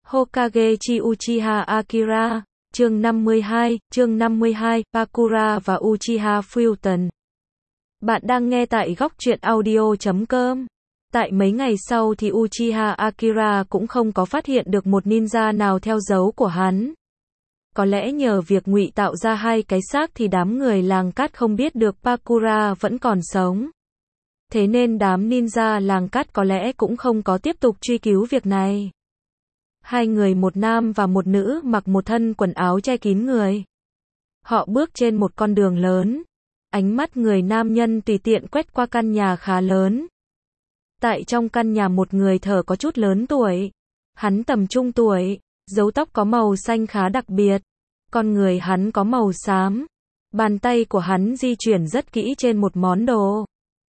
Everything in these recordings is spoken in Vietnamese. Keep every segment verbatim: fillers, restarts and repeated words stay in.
Hokage chi Uchiha Akira, chương năm mươi hai, chương năm mươi hai, Bakura và Uchiha Futon. Bạn đang nghe tại góc truyện audio chấm com. Tại mấy ngày sau thì Uchiha Akira cũng không có phát hiện được một ninja nào theo dấu của hắn. Có lẽ nhờ việc ngụy tạo ra hai cái xác thì đám người làng cát không biết được Bakura vẫn còn sống. Thế nên đám ninja làng cát có lẽ cũng không có tiếp tục truy cứu việc này. Hai người, một nam và một nữ, mặc một thân quần áo che kín người. Họ bước trên một con đường lớn. Ánh mắt người nam nhân tùy tiện quét qua căn nhà khá lớn. Tại trong căn nhà một người thở có chút lớn tuổi. Hắn tầm trung tuổi, râu tóc có màu xanh khá đặc biệt. Con người hắn có màu xám. Bàn tay của hắn di chuyển rất kỹ trên một món đồ.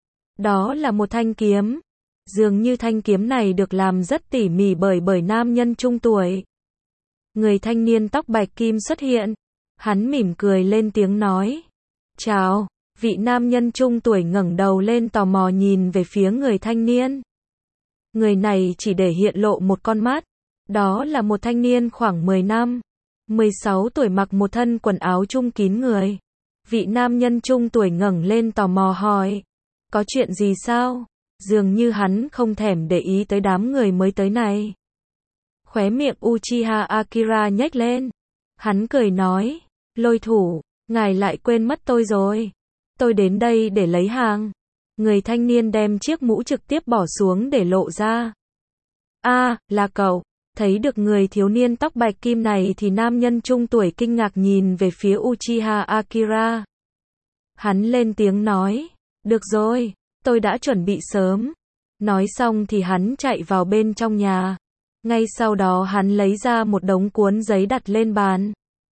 Đó là một thanh kiếm. Dường như thanh kiếm này được làm rất tỉ mỉ bởi bởi nam nhân trung tuổi. Người thanh niên tóc bạch kim xuất hiện. Hắn mỉm cười lên tiếng nói. Chào. Vị nam nhân trung tuổi ngẩng đầu lên tò mò nhìn về phía người thanh niên. Người này chỉ để hiện lộ một con mắt. Đó là một thanh niên khoảng mười năm, mười sáu tuổi, mặc một thân quần áo trung kín người. Vị nam nhân trung tuổi ngẩng lên tò mò hỏi. Có chuyện gì sao? Dường như hắn không thèm để ý tới đám người mới tới này. Khóe miệng Uchiha Akira nhếch lên. Hắn cười nói. Lôi thủ, ngài lại quên mất tôi rồi. Tôi đến đây để lấy hàng. Người thanh niên đem chiếc mũ trực tiếp bỏ xuống để lộ ra. A, à, là cậu. Thấy được người thiếu niên tóc bạch kim này thì nam nhân trung tuổi kinh ngạc nhìn về phía Uchiha Akira. Hắn lên tiếng nói. Được rồi, tôi đã chuẩn bị sớm. Nói xong thì hắn chạy vào bên trong nhà. Ngay sau đó hắn lấy ra một đống cuốn giấy đặt lên bàn.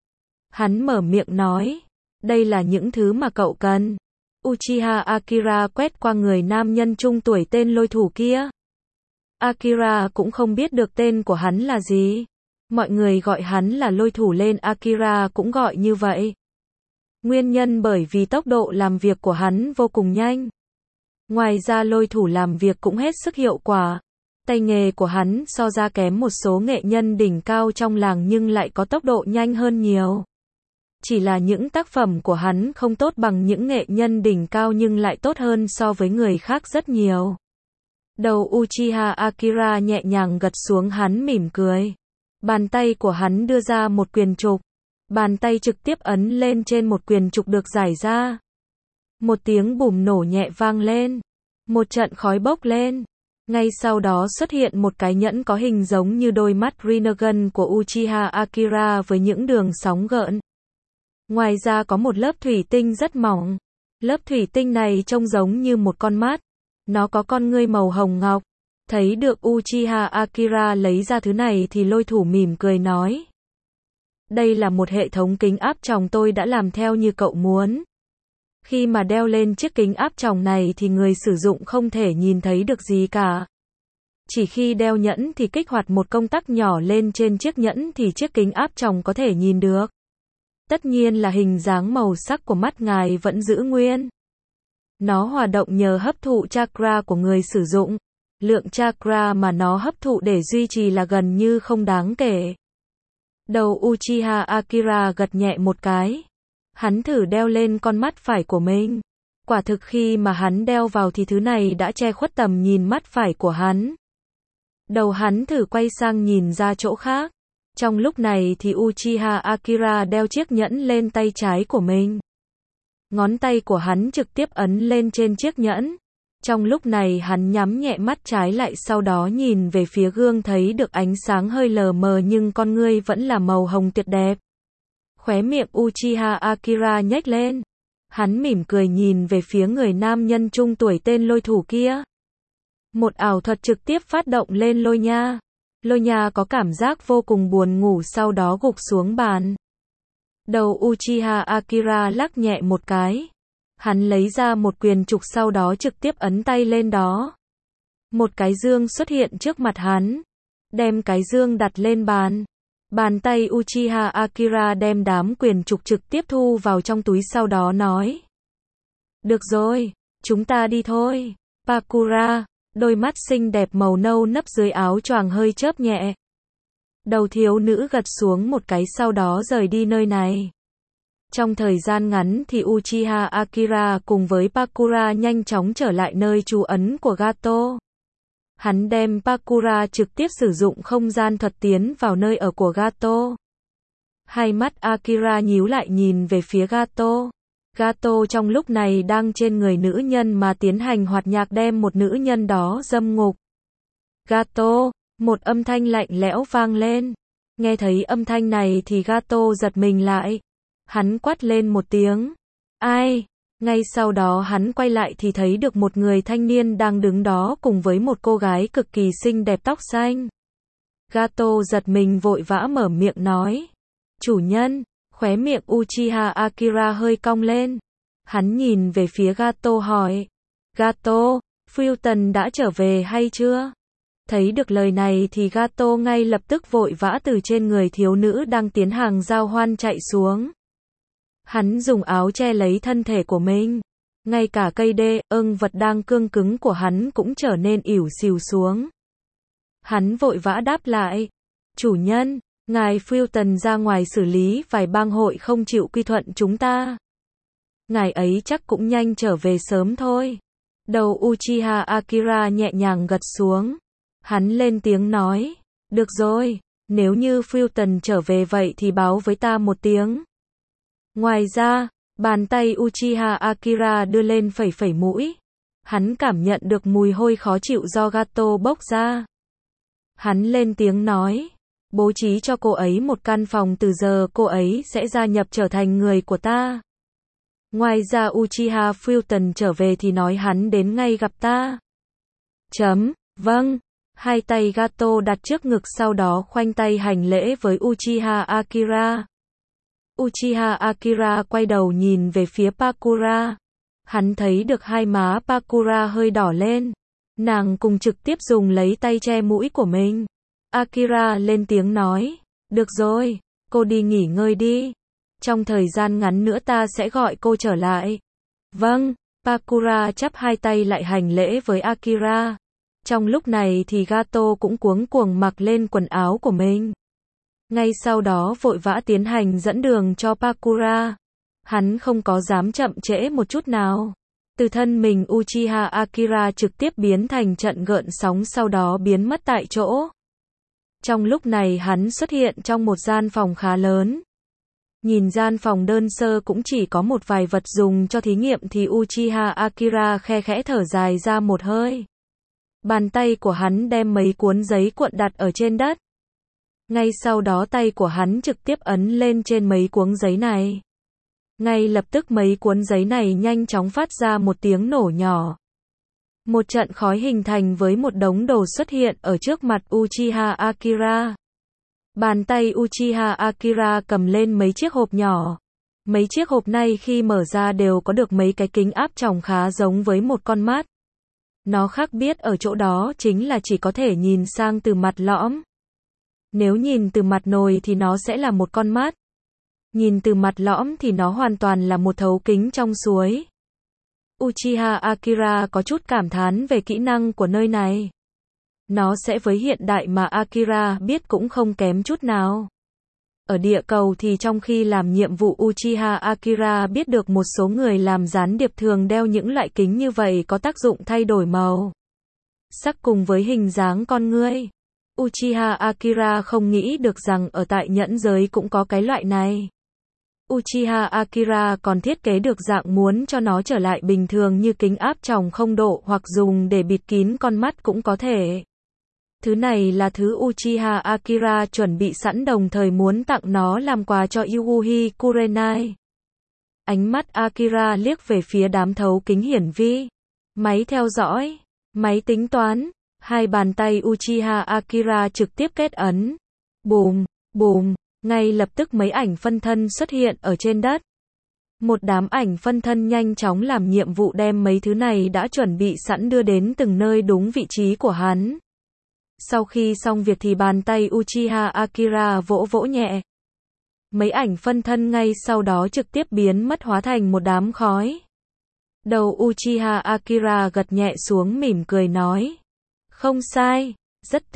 Hắn mở miệng nói. Đây là những thứ mà cậu cần. Uchiha Akira quét qua người nam nhân trung tuổi tên lôi thủ kia. Akira cũng không biết được tên của hắn là gì. Mọi người gọi hắn là lôi thủ lên Akira cũng gọi như vậy. Nguyên nhân bởi vì tốc độ làm việc của hắn vô cùng nhanh. Ngoài ra lôi thủ làm việc cũng hết sức hiệu quả. Tay nghề của hắn so ra kém một số nghệ nhân đỉnh cao trong làng nhưng lại có tốc độ nhanh hơn nhiều. Chỉ là những tác phẩm của hắn không tốt bằng những nghệ nhân đỉnh cao nhưng lại tốt hơn so với người khác rất nhiều. Đầu Uchiha Akira nhẹ nhàng gật xuống, hắn mỉm cười. Bàn tay của hắn đưa ra một quyền trục. Bàn tay trực tiếp ấn lên trên một quyền trục được giải ra. Một tiếng bùm nổ nhẹ vang lên. Một trận khói bốc lên. Ngay sau đó xuất hiện một cái nhẫn có hình giống như đôi mắt Rinnegan của Uchiha Akira với những đường sóng gợn. Ngoài ra có một lớp thủy tinh rất mỏng. Lớp thủy tinh này trông giống như một con mắt. Nó có con ngươi màu hồng ngọc. Thấy được Uchiha Akira lấy ra thứ này thì lôi thủ mỉm cười nói. Đây là một hệ thống kính áp tròng tôi đã làm theo như cậu muốn. Khi mà đeo lên chiếc kính áp tròng này thì người sử dụng không thể nhìn thấy được gì cả. Chỉ khi đeo nhẫn thì kích hoạt một công tắc nhỏ lên trên chiếc nhẫn thì chiếc kính áp tròng có thể nhìn được. Tất nhiên là hình dáng màu sắc của mắt ngài vẫn giữ nguyên. Nó hoạt động nhờ hấp thụ chakra của người sử dụng. Lượng chakra mà nó hấp thụ để duy trì là gần như không đáng kể. Đầu Uchiha Akira gật nhẹ một cái. Hắn thử đeo lên con mắt phải của mình. Quả thực khi mà hắn đeo vào thì thứ này đã che khuất tầm nhìn mắt phải của hắn. Đầu hắn thử quay sang nhìn ra chỗ khác. Trong lúc này thì Uchiha Akira đeo chiếc nhẫn lên tay trái của mình. Ngón tay của hắn trực tiếp ấn lên trên chiếc nhẫn. Trong lúc này hắn nhắm nhẹ mắt trái lại, sau đó nhìn về phía gương thấy được ánh sáng hơi lờ mờ nhưng con ngươi vẫn là màu hồng tuyệt đẹp. Khóe miệng Uchiha Akira nhếch lên. Hắn mỉm cười nhìn về phía người nam nhân trung tuổi tên lôi thủ kia. Một ảo thuật trực tiếp phát động lên lôi nha. Lôi nha có cảm giác vô cùng buồn ngủ sau đó gục xuống bàn. Đầu Uchiha Akira lắc nhẹ một cái. Hắn lấy ra một quyền trục sau đó trực tiếp ấn tay lên đó. Một cái dương xuất hiện trước mặt hắn. Đem cái dương đặt lên bàn. Bàn tay Uchiha Akira đem đám quyền trục trực tiếp thu vào trong túi sau đó nói. Được rồi, chúng ta đi thôi. Bakura, đôi mắt xinh đẹp màu nâu nấp dưới áo choàng hơi chớp nhẹ. Đầu thiếu nữ gật xuống một cái sau đó rời đi nơi này. Trong thời gian ngắn thì Uchiha Akira cùng với Pakura nhanh chóng trở lại nơi trú ẩn của Gato. Hắn đem Pakura trực tiếp sử dụng không gian thuật tiến vào nơi ở của Gato. Hai mắt Akira nhíu lại nhìn về phía Gato. Gato trong lúc này đang trên người nữ nhân mà tiến hành hoạt nhạc đem một nữ nhân đó dâm ngục. Gato, một âm thanh lạnh lẽo vang lên. Nghe thấy âm thanh này thì Gato giật mình lại. Hắn quát lên một tiếng. Ai? Ngay sau đó hắn quay lại thì thấy được một người thanh niên đang đứng đó cùng với một cô gái cực kỳ xinh đẹp tóc xanh. Gato giật mình vội vã mở miệng nói. Chủ nhân, khóe miệng Uchiha Akira hơi cong lên. Hắn nhìn về phía Gato hỏi. Gato, Fulton đã trở về hay chưa? Thấy được lời này thì Gato ngay lập tức vội vã từ trên người thiếu nữ đang tiến hành giao hoan chạy xuống. Hắn dùng áo che lấy thân thể của mình. Ngay cả cây đê, ưng vật đang cương cứng của hắn cũng trở nên ỉu xìu xuống. Hắn vội vã đáp lại. Chủ nhân, ngài Fulton ra ngoài xử lý vài bang hội không chịu quy thuận chúng ta. Ngài ấy chắc cũng nhanh trở về sớm thôi. Đầu Uchiha Akira nhẹ nhàng gật xuống. Hắn lên tiếng nói. Được rồi, nếu như Fulton trở về vậy thì báo với ta một tiếng. Ngoài ra, bàn tay Uchiha Akira đưa lên phẩy phẩy mũi. Hắn cảm nhận được mùi hôi khó chịu do Gato bốc ra. Hắn lên tiếng nói. Bố trí cho cô ấy một căn phòng, từ giờ cô ấy sẽ gia nhập trở thành người của ta. Ngoài ra Uchiha Fulton trở về thì nói hắn đến ngay gặp ta. Chấm, vâng. Hai tay Gato đặt trước ngực sau đó khoanh tay hành lễ với Uchiha Akira. Uchiha Akira quay đầu nhìn về phía Pakura. Hắn thấy được hai má Pakura hơi đỏ lên. Nàng cùng trực tiếp dùng lấy tay che mũi của mình. Akira lên tiếng nói. Được rồi, cô đi nghỉ ngơi đi. Trong thời gian ngắn nữa ta sẽ gọi cô trở lại. Vâng, Pakura chắp hai tay lại hành lễ với Akira. Trong lúc này thì Gato cũng cuống cuồng mặc lên quần áo của mình. Ngay sau đó vội vã tiến hành dẫn đường cho Pakura. Hắn không có dám chậm trễ một chút nào. Từ thân mình Uchiha Akira trực tiếp biến thành trận gợn sóng sau đó biến mất tại chỗ. Trong lúc này hắn xuất hiện trong một gian phòng khá lớn. Nhìn gian phòng đơn sơ cũng chỉ có một vài vật dùng cho thí nghiệm thì Uchiha Akira khe khẽ thở dài ra một hơi. Bàn tay của hắn đem mấy cuốn giấy cuộn đặt ở trên đất. Ngay sau đó tay của hắn trực tiếp ấn lên trên mấy cuốn giấy này. Ngay lập tức mấy cuốn giấy này nhanh chóng phát ra một tiếng nổ nhỏ. Một trận khói hình thành với một đống đồ xuất hiện ở trước mặt Uchiha Akira. Bàn tay Uchiha Akira cầm lên mấy chiếc hộp nhỏ. Mấy chiếc hộp này khi mở ra đều có được mấy cái kính áp tròng khá giống với một con mắt. Nó khác biệt ở chỗ đó chính là chỉ có thể nhìn sang từ mặt lõm. Nếu nhìn từ mặt nồi thì nó sẽ là một con mắt. Nhìn từ mặt lõm thì nó hoàn toàn là một thấu kính trong suối. Uchiha Akira có chút cảm thán về kỹ năng của nơi này. Nó sẽ với hiện đại mà Akira biết cũng không kém chút nào. Ở địa cầu thì trong khi làm nhiệm vụ Uchiha Akira biết được một số người làm gián điệp thường đeo những loại kính như vậy có tác dụng thay đổi màu sắc cùng với hình dáng con người. Uchiha Akira không nghĩ được rằng ở tại nhẫn giới cũng có cái loại này. Uchiha Akira còn thiết kế được dạng muốn cho nó trở lại bình thường như kính áp tròng không độ hoặc dùng để bịt kín con mắt cũng có thể. Thứ này là thứ Uchiha Akira chuẩn bị sẵn đồng thời muốn tặng nó làm quà cho Yuuhi Kurenai. Ánh mắt Akira liếc về phía đám thấu kính hiển vi, máy theo dõi, máy tính toán. Hai bàn tay Uchiha Akira trực tiếp kết ấn. Bùm, bùm, ngay lập tức mấy ảnh phân thân xuất hiện ở trên đất. Một đám ảnh phân thân nhanh chóng làm nhiệm vụ đem mấy thứ này đã chuẩn bị sẵn đưa đến từng nơi đúng vị trí của hắn. Sau khi xong việc thì bàn tay Uchiha Akira vỗ vỗ nhẹ. Mấy ảnh phân thân ngay sau đó trực tiếp biến mất hóa thành một đám khói. Đầu Uchiha Akira gật nhẹ xuống mỉm cười nói. Không sai, rất tuyệt,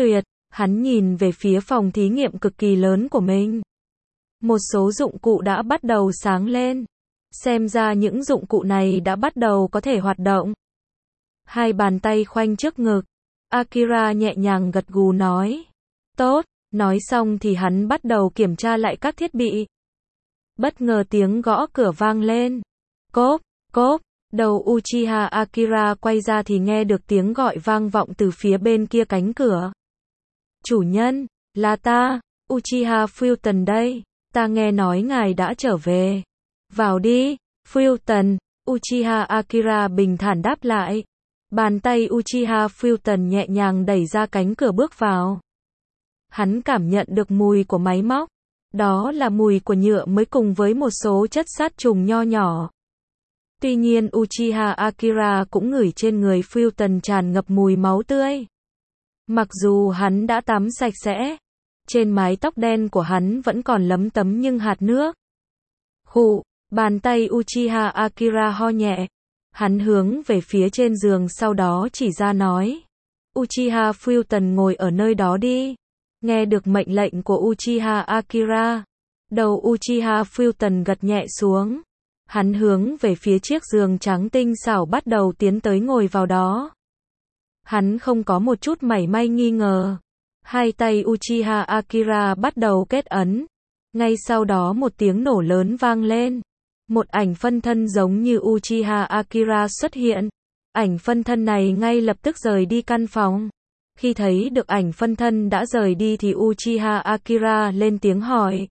Hắn nhìn về phía phòng thí nghiệm cực kỳ lớn của mình. Một số dụng cụ đã bắt đầu sáng lên. Xem ra những dụng cụ này đã bắt đầu có thể hoạt động. Hai bàn tay khoanh trước ngực. Akira nhẹ nhàng gật gù nói. Tốt, nói xong thì hắn bắt đầu kiểm tra lại các thiết bị. Bất ngờ tiếng gõ cửa vang lên. Cốp, cốp, đầu Uchiha Akira quay ra thì nghe được tiếng gọi vang vọng từ phía bên kia cánh cửa. Chủ nhân, là ta, Uchiha Fulton đây, ta nghe nói ngài đã trở về. Vào đi, Fulton, Uchiha Akira bình thản đáp lại. Bàn tay Uchiha Fulton nhẹ nhàng đẩy ra cánh cửa bước vào. Hắn cảm nhận được mùi của máy móc. Đó là mùi của nhựa mới cùng với một số chất sát trùng nho nhỏ. Tuy nhiên Uchiha Akira cũng ngửi trên người Fulton tràn ngập mùi máu tươi. Mặc dù hắn đã tắm sạch sẽ, trên mái tóc đen của hắn vẫn còn lấm tấm những hạt nước. Khụ, bàn tay Uchiha Akira ho nhẹ. Hắn hướng về phía trên giường sau đó chỉ ra nói. Uchiha Fulton ngồi ở nơi đó đi. Nghe được mệnh lệnh của Uchiha Akira. Đầu Uchiha Fulton gật nhẹ xuống. Hắn hướng về phía chiếc giường trắng tinh xảo bắt đầu tiến tới ngồi vào đó. Hắn không có một chút mảy may nghi ngờ. Hai tay Uchiha Akira bắt đầu kết ấn. Ngay sau đó một tiếng nổ lớn vang lên. Một ảnh phân thân giống như Uchiha Akira xuất hiện. Ảnh phân thân này ngay lập tức rời đi căn phòng. Khi thấy được ảnh phân thân đã rời đi thì Uchiha Akira lên tiếng hỏi.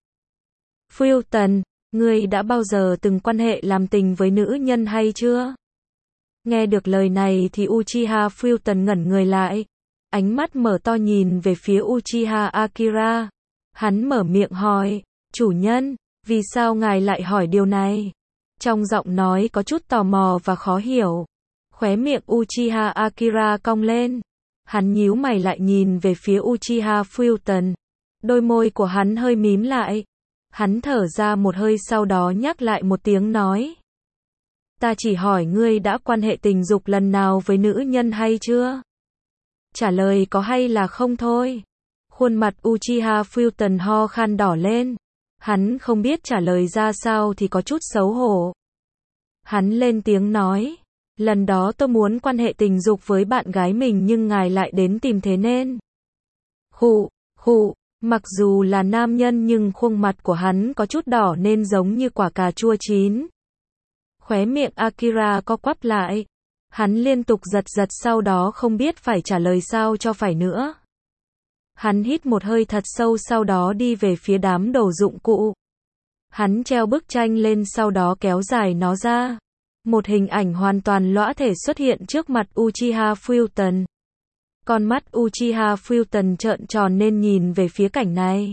Fulton, ngươi đã bao giờ từng quan hệ làm tình với nữ nhân hay chưa? Nghe được lời này thì Uchiha Fulton ngẩn người lại. Ánh mắt mở to nhìn về phía Uchiha Akira. Hắn mở miệng hỏi, chủ nhân, vì sao ngài lại hỏi điều này? Trong giọng nói có chút tò mò và khó hiểu. Khóe miệng Uchiha Akira cong lên. Hắn nhíu mày lại nhìn về phía Uchiha Fulton. Đôi môi của hắn hơi mím lại. Hắn thở ra một hơi sau đó nhắc lại một tiếng nói. Ta chỉ hỏi ngươi đã quan hệ tình dục lần nào với nữ nhân hay chưa? Trả lời có hay là không thôi. Khuôn mặt Uchiha Fulton ho khan đỏ lên. Hắn không biết trả lời ra sao thì có chút xấu hổ. Hắn lên tiếng nói. Lần đó tôi muốn quan hệ tình dục với bạn gái mình nhưng ngài lại đến tìm thế nên. Khụ, khụ, mặc dù là nam nhân nhưng khuôn mặt của hắn có chút đỏ nên giống như quả cà chua chín. Khóe miệng Akira co quắp lại. Hắn liên tục giật giật sau đó không biết phải trả lời sao cho phải nữa. Hắn hít một hơi thật sâu sau đó đi về phía đám đồ dụng cụ. Hắn treo bức tranh lên sau đó kéo dài nó ra. Một hình ảnh hoàn toàn lõa thể xuất hiện trước mặt Uchiha Fulton. Con mắt Uchiha Fulton trợn tròn nên nhìn về phía cảnh này.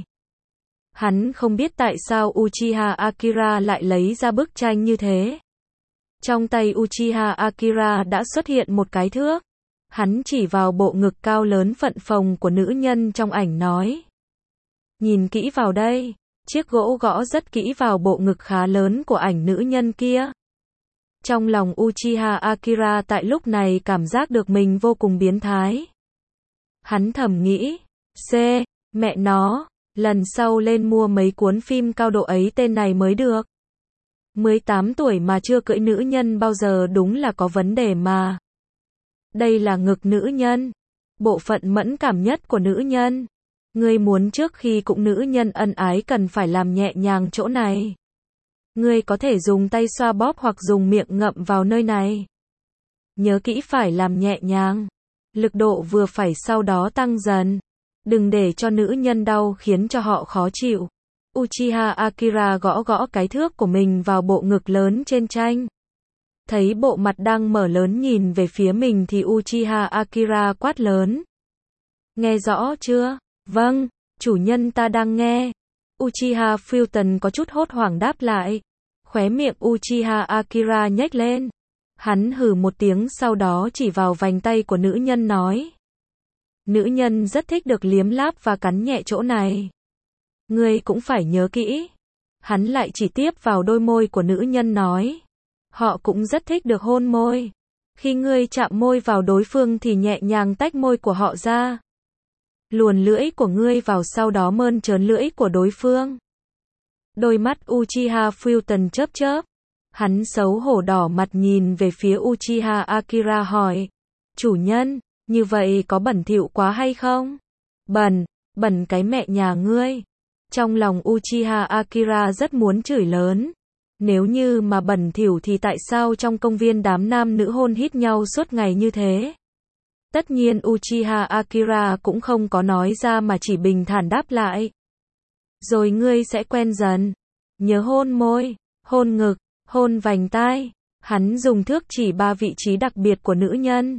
Hắn không biết tại sao Uchiha Akira lại lấy ra bức tranh như thế. Trong tay Uchiha Akira đã xuất hiện một cái thước. Hắn chỉ vào bộ ngực cao lớn phận phồng của nữ nhân trong ảnh nói. Nhìn kỹ vào đây, chiếc gỗ gõ rất kỹ vào bộ ngực khá lớn của ảnh nữ nhân kia. Trong lòng Uchiha Akira tại lúc này cảm giác được mình vô cùng biến thái. Hắn thầm nghĩ, C, mẹ nó, lần sau lên mua mấy cuốn phim cao độ ấy tên này mới được. mười tám tuổi mà chưa cưỡi nữ nhân bao giờ đúng là có vấn đề mà. Đây là ngực nữ nhân, bộ phận mẫn cảm nhất của nữ nhân. Ngươi muốn trước khi cùng nữ nhân ân ái cần phải làm nhẹ nhàng chỗ này. Ngươi có thể dùng tay xoa bóp hoặc dùng miệng ngậm vào nơi này. Nhớ kỹ phải làm nhẹ nhàng. Lực độ vừa phải sau đó tăng dần. Đừng để cho nữ nhân đau khiến cho họ khó chịu. Uchiha Akira gõ gõ cái thước của mình vào bộ ngực lớn trên tranh. Thấy bộ mặt đang mở lớn nhìn về phía mình thì Uchiha Akira quát lớn. Nghe rõ chưa? Vâng, chủ nhân ta đang nghe. Uchiha Fulton có chút hốt hoảng đáp lại. Khóe miệng Uchiha Akira nhếch lên. Hắn hừ một tiếng sau đó chỉ vào vành tay của nữ nhân nói. Nữ nhân rất thích được liếm láp và cắn nhẹ chỗ này. Ngươi cũng phải nhớ kỹ. Hắn lại chỉ tiếp vào đôi môi của nữ nhân nói. Họ cũng rất thích được hôn môi. Khi ngươi chạm môi vào đối phương thì nhẹ nhàng tách môi của họ ra. luồn lưỡi của ngươi vào sau đó mơn trớn lưỡi của đối phương. Đôi mắt Uchiha Futon chớp chớp. Hắn xấu hổ đỏ mặt nhìn về phía Uchiha Akira hỏi. Chủ nhân, như vậy có bẩn thỉu quá hay không? Bẩn, bẩn cái mẹ nhà ngươi. Trong lòng Uchiha Akira rất muốn chửi lớn. Nếu như mà bẩn thỉu thì tại sao trong công viên đám nam nữ hôn hít nhau suốt ngày như thế? Tất nhiên Uchiha Akira cũng không có nói ra mà chỉ bình thản đáp lại. Rồi ngươi sẽ quen dần. Nhớ hôn môi, hôn ngực, hôn vành tai. Hắn dùng thước chỉ ba vị trí đặc biệt của nữ nhân.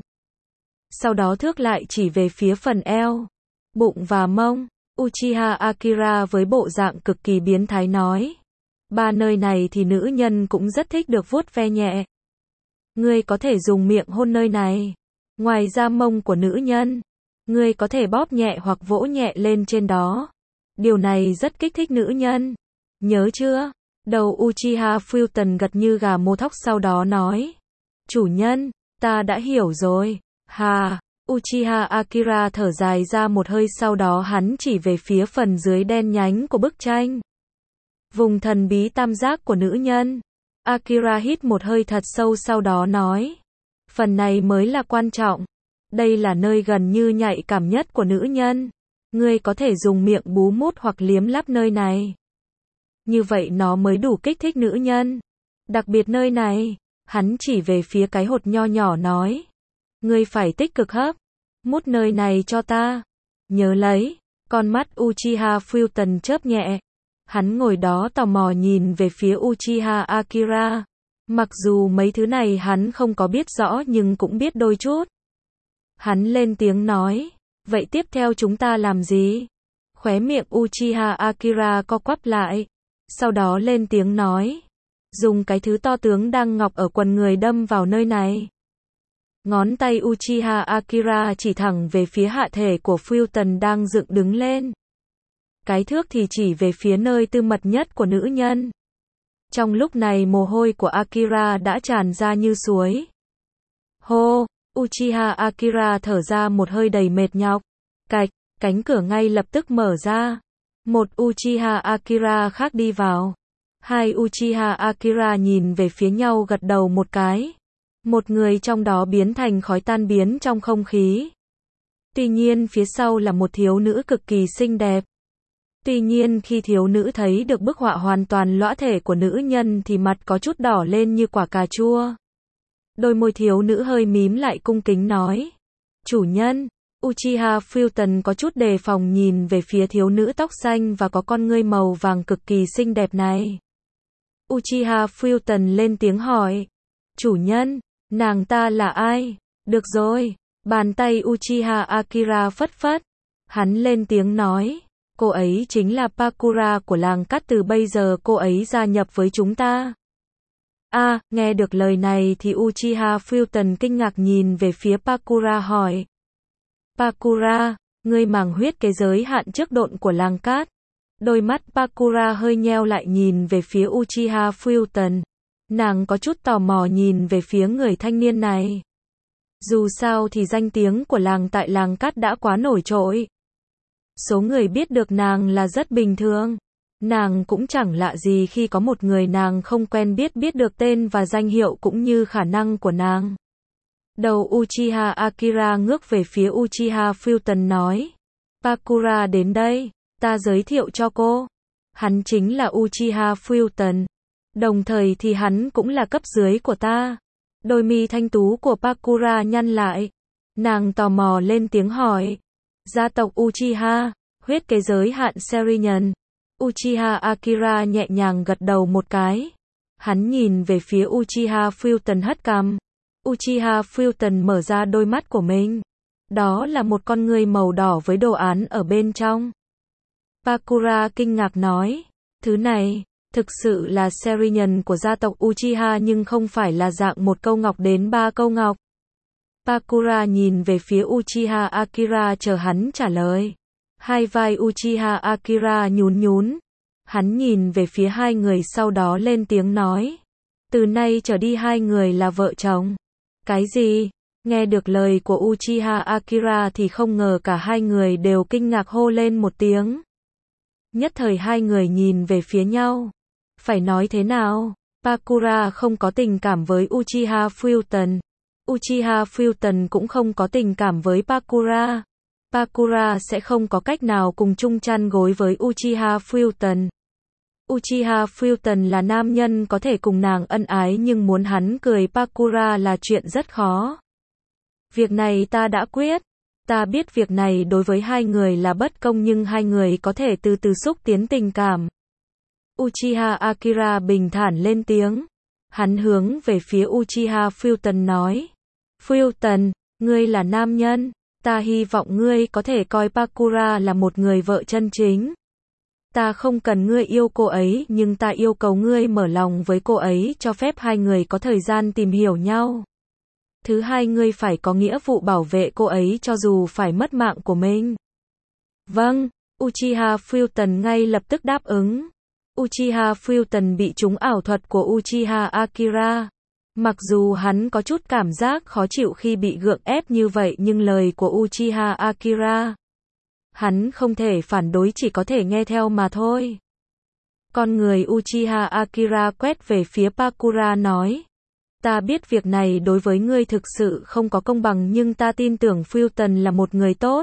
Sau đó thước lại chỉ về phía phần eo, bụng và mông. Uchiha Akira với bộ dạng cực kỳ biến thái nói. Ba nơi này thì nữ nhân cũng rất thích được vuốt ve nhẹ. Ngươi có thể dùng miệng hôn nơi này. Ngoài ra mông của nữ nhân, ngươi có thể bóp nhẹ hoặc vỗ nhẹ lên trên đó. Điều này rất kích thích nữ nhân. Nhớ chưa? Đầu Uchiha Futon gật như gà mổ thóc sau đó nói. Chủ nhân, ta đã hiểu rồi. Hà, Uchiha Akira thở dài ra một hơi sau đó hắn chỉ về phía phần dưới đen nhánh của bức tranh. Vùng thần bí tam giác của nữ nhân. Akira hít một hơi thật sâu sau đó nói. Phần này mới là quan trọng. Đây là nơi gần như nhạy cảm nhất của nữ nhân. Ngươi có thể dùng miệng bú mút hoặc liếm láp nơi này. Như vậy nó mới đủ kích thích nữ nhân. Đặc biệt nơi này, hắn chỉ về phía cái hột nho nhỏ nói. Ngươi phải tích cực hấp. Mút nơi này cho ta. Nhớ lấy. Con mắt Uchiha Futon chớp nhẹ. Hắn ngồi đó tò mò nhìn về phía Uchiha Akira. Mặc dù mấy thứ này hắn không có biết rõ nhưng cũng biết đôi chút. Hắn lên tiếng nói. Vậy tiếp theo chúng ta làm gì? Khóe miệng Uchiha Akira co quắp lại. Sau đó lên tiếng nói. Dùng cái thứ to tướng đang ngọc ở quần người đâm vào nơi này. Ngón tay Uchiha Akira chỉ thẳng về phía hạ thể của Futon đang dựng đứng lên. Cái thước thì chỉ về phía nơi tư mật nhất của nữ nhân. Trong lúc này mồ hôi của Akira đã tràn ra như suối. Hô, Uchiha Akira thở ra một hơi đầy mệt nhọc. Cạch, cánh cửa ngay lập tức mở ra. Một Uchiha Akira khác đi vào. Hai Uchiha Akira nhìn về phía nhau gật đầu một cái. Một người trong đó biến thành khói tan biến trong không khí. Tuy nhiên phía sau là một thiếu nữ cực kỳ xinh đẹp. Tuy nhiên khi thiếu nữ thấy được bức họa hoàn toàn lõa thể của nữ nhân thì mặt có chút đỏ lên như quả cà chua. Đôi môi thiếu nữ hơi mím lại cung kính nói. Chủ nhân, Uchiha Futon có chút đề phòng nhìn về phía thiếu nữ tóc xanh và có con ngươi màu vàng cực kỳ xinh đẹp này. Uchiha Futon lên tiếng hỏi. Chủ nhân, nàng ta là ai? Được rồi, bàn tay Uchiha Akira phất phất. Hắn lên tiếng nói. Cô ấy chính là Pakura của làng cát từ bây giờ cô ấy gia nhập với chúng ta. A, à, nghe được lời này thì Uchiha Futon kinh ngạc nhìn về phía Pakura hỏi. Pakura, ngươi màng huyết cái giới hạn trước độn của làng cát. Đôi mắt Pakura hơi nheo lại nhìn về phía Uchiha Futon. Nàng có chút tò mò nhìn về phía người thanh niên này. Dù sao thì danh tiếng của làng tại làng cát đã quá nổi trội. Số người biết được nàng là rất bình thường. Nàng cũng chẳng lạ gì khi có một người nàng không quen biết biết được tên và danh hiệu cũng như khả năng của nàng. Đầu Uchiha Akira ngước về phía Uchiha Futon nói. Pakura đến đây, ta giới thiệu cho cô. Hắn chính là Uchiha Futon. Đồng thời thì hắn cũng là cấp dưới của ta. Đôi mi thanh tú của Pakura nhăn lại. Nàng tò mò lên tiếng hỏi. Gia tộc Uchiha, huyết kế giới hạn Serinhân. Uchiha Akira nhẹ nhàng gật đầu một cái. Hắn nhìn về phía Uchiha Futon hất cằm. Uchiha Futon mở ra đôi mắt của mình. Đó là một con ngươi màu đỏ với đồ án ở bên trong. Pakura kinh ngạc nói. Thứ này, thực sự là Serinhân của gia tộc Uchiha nhưng không phải là dạng một câu ngọc đến ba câu ngọc. Pakura nhìn về phía Uchiha Akira chờ hắn trả lời. Hai vai Uchiha Akira nhún nhún. Hắn nhìn về phía hai người sau đó lên tiếng nói. Từ nay trở đi hai người là vợ chồng. Cái gì? Nghe được lời của Uchiha Akira thì không ngờ cả hai người đều kinh ngạc hô lên một tiếng. Nhất thời hai người nhìn về phía nhau. Phải nói thế nào? Pakura không có tình cảm với Uchiha Futon. Uchiha Futon cũng không có tình cảm với Pakura. Pakura sẽ không có cách nào cùng chung chăn gối với Uchiha Futon. Uchiha Futon là nam nhân có thể cùng nàng ân ái nhưng muốn hắn cười Pakura là chuyện rất khó. Việc này ta đã quyết. Ta biết việc này đối với hai người là bất công nhưng hai người có thể từ từ xúc tiến tình cảm. Uchiha Akira bình thản lên tiếng. Hắn hướng về phía Uchiha Futon nói. Futon, ngươi là nam nhân. Ta hy vọng ngươi có thể coi Pakura là một người vợ chân chính. Ta không cần ngươi yêu cô ấy nhưng ta yêu cầu ngươi mở lòng với cô ấy cho phép hai người có thời gian tìm hiểu nhau. Thứ hai ngươi phải có nghĩa vụ bảo vệ cô ấy cho dù phải mất mạng của mình. Vâng, Uchiha Futon ngay lập tức đáp ứng. Uchiha Futon bị trúng ảo thuật của Uchiha Akira. Mặc dù hắn có chút cảm giác khó chịu khi bị gượng ép như vậy nhưng lời của Uchiha Akira, hắn không thể phản đối chỉ có thể nghe theo mà thôi. Con người Uchiha Akira quét về phía Pakura nói. Ta biết việc này đối với ngươi thực sự không có công bằng nhưng ta tin tưởng Futon là một người tốt.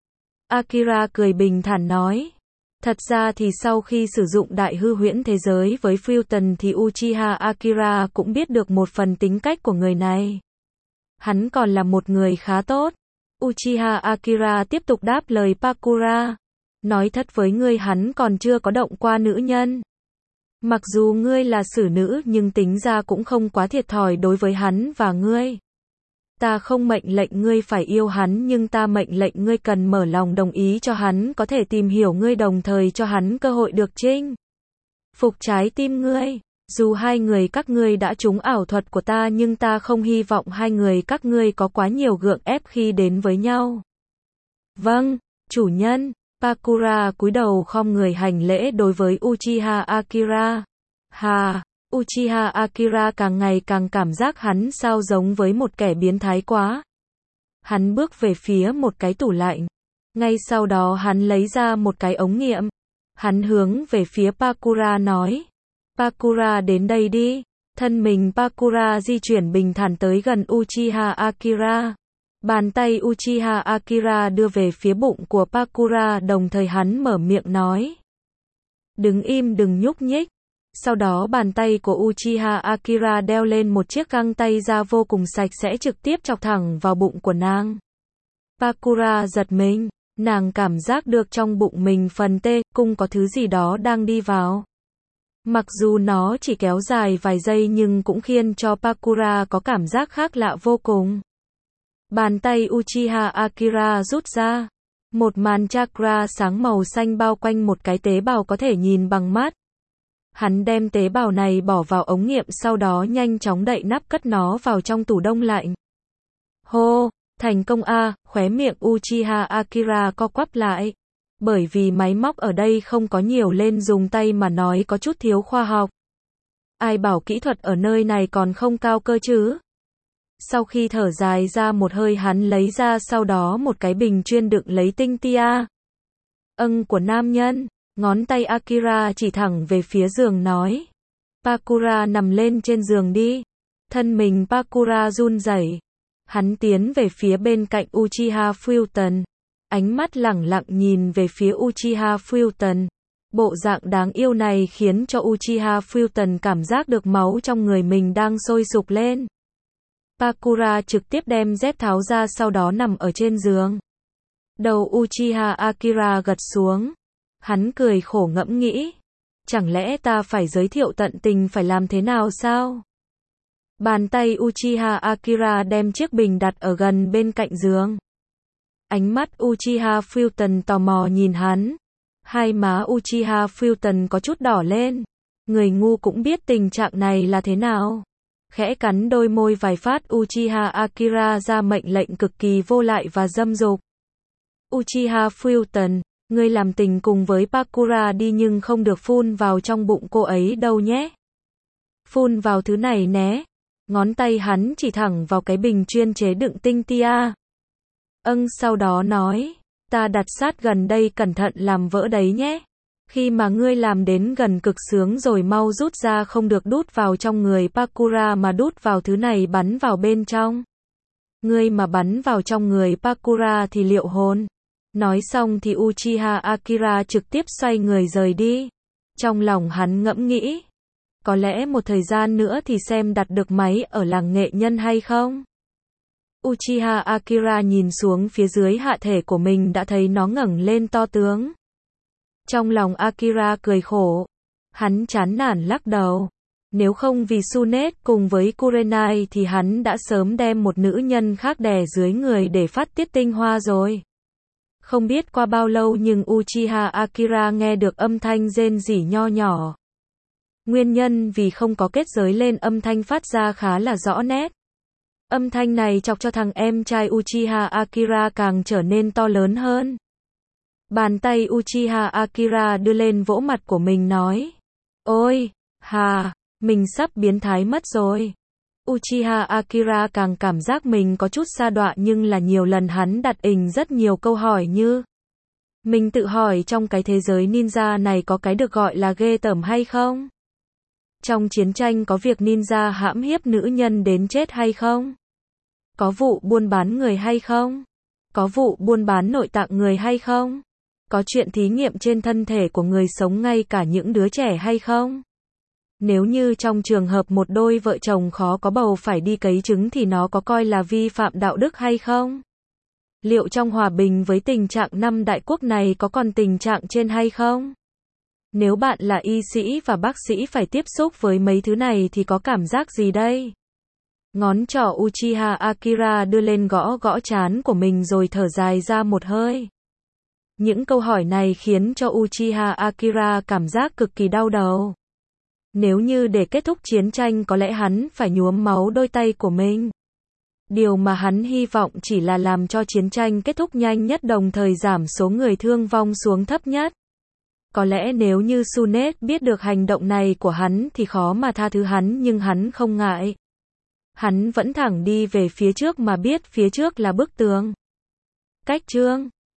Akira cười bình thản nói. Thật ra thì sau khi sử dụng đại hư huyễn thế giới với Futon thì Uchiha Akira cũng biết được một phần tính cách của người này. Hắn còn là một người khá tốt. Uchiha Akira tiếp tục đáp lời Pakura. Nói thật với ngươi hắn còn chưa có động qua nữ nhân. Mặc dù ngươi là xử nữ nhưng tính ra cũng không quá thiệt thòi đối với hắn và ngươi. Ta không mệnh lệnh ngươi phải yêu hắn nhưng ta mệnh lệnh ngươi cần mở lòng đồng ý cho hắn có thể tìm hiểu ngươi đồng thời cho hắn cơ hội được chinh phục trái tim ngươi. Dù hai người các ngươi đã trúng ảo thuật của ta nhưng ta không hy vọng hai người các ngươi có quá nhiều gượng ép khi đến với nhau. Vâng, chủ nhân. Pakura cúi đầu khom người hành lễ đối với Uchiha Akira. Hà, Uchiha Akira càng ngày càng cảm giác hắn sao giống với một kẻ biến thái quá. Hắn bước về phía một cái tủ lạnh. Ngay sau đó hắn lấy ra một cái ống nghiệm. Hắn hướng về phía Pakura nói. Pakura đến đây đi. Thân mình Pakura di chuyển bình thản tới gần Uchiha Akira. Bàn tay Uchiha Akira đưa về phía bụng của Pakura đồng thời hắn mở miệng nói. Đứng im đừng nhúc nhích. Sau đó bàn tay của Uchiha Akira đeo lên một chiếc găng tay da vô cùng sạch sẽ trực tiếp chọc thẳng vào bụng của nàng. Pakura giật mình, nàng cảm giác được trong bụng mình phần tê cung có thứ gì đó đang đi vào. Mặc dù nó chỉ kéo dài vài giây nhưng cũng khiến cho Pakura có cảm giác khác lạ vô cùng. Bàn tay Uchiha Akira rút ra. Một màn chakra sáng màu xanh bao quanh một cái tế bào có thể nhìn bằng mắt. Hắn đem tế bào này bỏ vào ống nghiệm sau đó nhanh chóng đậy nắp cất nó vào trong tủ đông lạnh. Hô, thành công a, khóe miệng Uchiha Akira co quắp lại. Bởi vì máy móc ở đây không có nhiều lên dùng tay mà nói có chút thiếu khoa học. Ai bảo kỹ thuật ở nơi này còn không cao cơ chứ? Sau khi thở dài ra một hơi hắn lấy ra sau đó một cái bình chuyên đựng lấy tinh tia. Âng của nam nhân, ngón tay Akira chỉ thẳng về phía giường nói. Pakura nằm lên trên giường đi. Thân mình Pakura run rẩy. Hắn tiến về phía bên cạnh Uchiha Futon. Ánh mắt lẳng lặng nhìn về phía Uchiha Futon. Bộ dạng đáng yêu này khiến cho Uchiha Futon cảm giác được máu trong người mình đang sôi sục lên. Pakura trực tiếp đem dép tháo ra sau đó nằm ở trên giường. Đầu Uchiha Akira gật xuống. Hắn cười khổ ngẫm nghĩ. Chẳng lẽ ta phải giới thiệu tận tình phải làm thế nào sao? Bàn tay Uchiha Akira đem chiếc bình đặt ở gần bên cạnh giường. Ánh mắt Uchiha Futon tò mò nhìn hắn. Hai má Uchiha Futon có chút đỏ lên. Người ngu cũng biết tình trạng này là thế nào. Khẽ cắn đôi môi vài phát Uchiha Akira ra mệnh lệnh cực kỳ vô lại và dâm dục. Uchiha Futon, ngươi làm tình cùng với Pakura đi nhưng không được phun vào trong bụng cô ấy đâu nhé. Phun vào thứ này né. Ngón tay hắn chỉ thẳng vào cái bình chuyên chế đựng tinh tia. Âng sau đó nói, ta đặt sát gần đây cẩn thận làm vỡ đấy nhé. Khi mà ngươi làm đến gần cực sướng rồi mau rút ra, không được đút vào trong người Pakura mà đút vào thứ này bắn vào bên trong. Ngươi mà bắn vào trong người Pakura thì liệu hồn. Nói xong thì Uchiha Akira trực tiếp xoay người rời đi. Trong lòng hắn ngẫm nghĩ, có lẽ một thời gian nữa thì xem đặt được máy ở làng nghệ nhân hay không. Uchiha Akira nhìn xuống phía dưới hạ thể của mình đã thấy nó ngẩng lên to tướng. Trong lòng Akira cười khổ. Hắn chán nản lắc đầu. Nếu không vì Tsunade cùng với Kurenai thì hắn đã sớm đem một nữ nhân khác đè dưới người để phát tiết tinh hoa rồi. Không biết qua bao lâu nhưng Uchiha Akira nghe được âm thanh rên rỉ nho nhỏ. Nguyên nhân vì không có kết giới lên âm thanh phát ra khá là rõ nét. Âm thanh này chọc cho thằng em trai Uchiha Akira càng trở nên to lớn hơn. Bàn tay Uchiha Akira đưa lên vỗ mặt của mình nói. Ôi, hà, mình sắp biến thái mất rồi. Uchiha Akira càng cảm giác mình có chút sa đọa nhưng là nhiều lần hắn đặt ình rất nhiều câu hỏi như. Mình tự hỏi trong cái thế giới ninja này có cái được gọi là ghê tởm hay không? Trong chiến tranh có việc ninja hãm hiếp nữ nhân đến chết hay không? Có vụ buôn bán người hay không? Có vụ buôn bán nội tạng người hay không? Có chuyện thí nghiệm trên thân thể của người sống ngay cả những đứa trẻ hay không? Nếu như trong trường hợp một đôi vợ chồng khó có bầu phải đi cấy trứng thì nó có coi là vi phạm đạo đức hay không? Liệu trong hòa bình với tình trạng năm đại quốc này có còn tình trạng trên hay không? Nếu bạn là y sĩ và bác sĩ phải tiếp xúc với mấy thứ này thì có cảm giác gì đây? Ngón trỏ Uchiha Akira đưa lên gõ gõ trán của mình rồi thở dài ra một hơi. Những câu hỏi này khiến cho Uchiha Akira cảm giác cực kỳ đau đầu. Nếu như để kết thúc chiến tranh có lẽ hắn phải nhuốm máu đôi tay của mình. Điều mà hắn hy vọng chỉ là làm cho chiến tranh kết thúc nhanh nhất đồng thời giảm số người thương vong xuống thấp nhất. Có lẽ nếu như Tsunade biết được hành động này của hắn thì khó mà tha thứ hắn nhưng hắn không ngại. Hắn vẫn thẳng đi về phía trước mà biết phía trước là bức tường. Cách chương